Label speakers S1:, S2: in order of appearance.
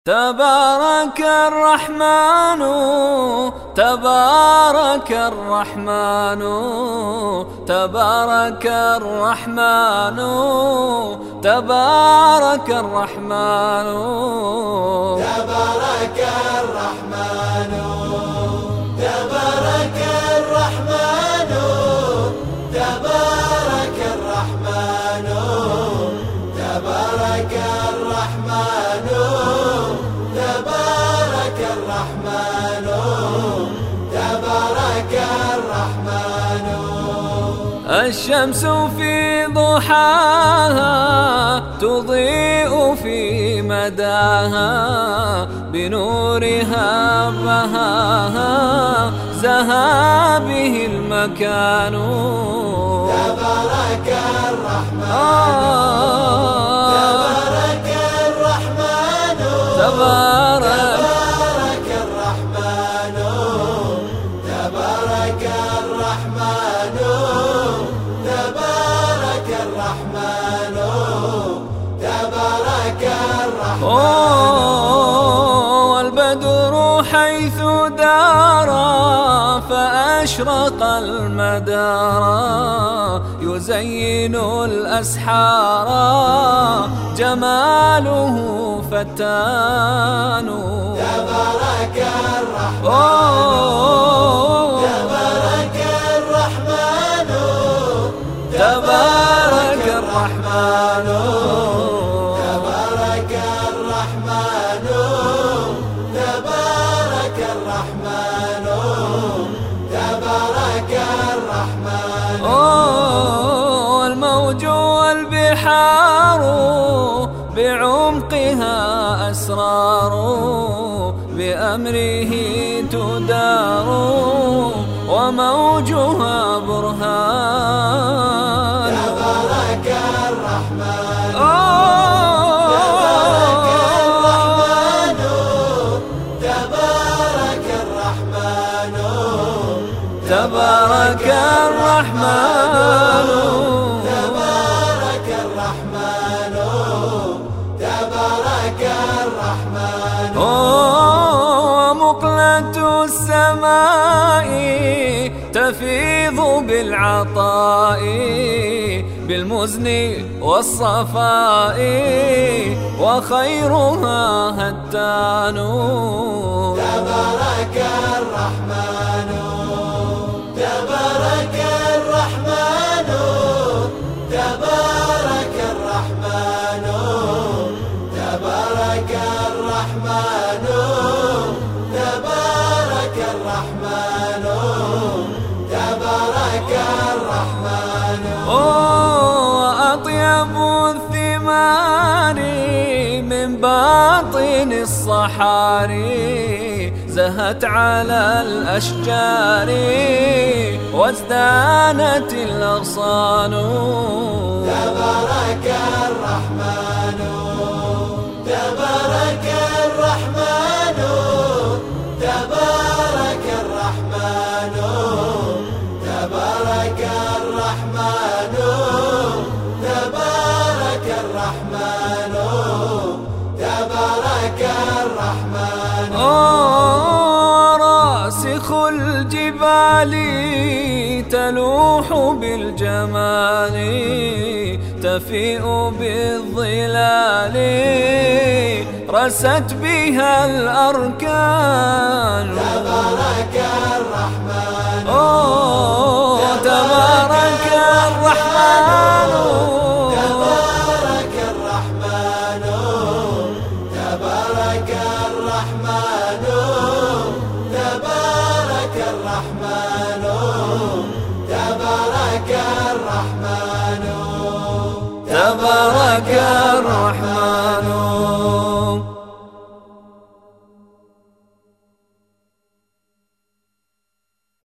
S1: تبارك الرحمن تبارك الرحمن تبارك الرحمن تبارك الرحمن
S2: تبارك الرحمن تبارك الرحمن تبارك الرحمن تبارك الرحمن تبارك الرحمن تبارك الرحمن.
S1: الشمس في ضحاها تضيء في مداها بنورها بهاها زها به المكان.
S2: تبارك الرحمن تبارك الرحمن تبارك الرحمن تبارك الرحمن تبارك الرحمن تبارك الرحمن.
S1: والبدر حيث دارا فأشرق المدار يزين الأسحار جماله فتان.
S2: تبارك الرحمن تبارك الرحمن
S1: تبارك الرحمن
S2: تبارك الرحمن تبارك الرحمن تبارك الرحمن.
S1: الموج والبحار بعمقها أسرار بأمره تدار وموجها برهان.
S2: تبارك الرحمن تبارك الرحمن تبارك الرحمن
S1: تبارك الرحمن
S2: تبارك الرحمن تبارك الرحمن.
S1: مقلة السماء تفيض بالعطاء بالمزن والصفاء وخيرها هتان.
S2: تبارك الرحمن تبارك الرحمن تبارك الرحمن تبارك الرحمن تبارك الرحمن تبارك الرحمن.
S1: وأطيب الثمار من باطن الصحاري زهت على الأشجار وازدانت الأغصان.
S2: تبارك الرحمن تبارك الرحمن تبارك الرحمن تبارك الرحمن تبارك الرحمن تبارك الرحمن.
S1: راسخ الجبال تلوح بالجمال تفيء بالظلال رست بها الأركان.
S2: تبارك الرحمن
S1: تبارك الرحمن
S2: تبارك الرحمن تبارك الرحمن تبارك الرحمن تبارك الرحمن
S1: تبارك الرحمن.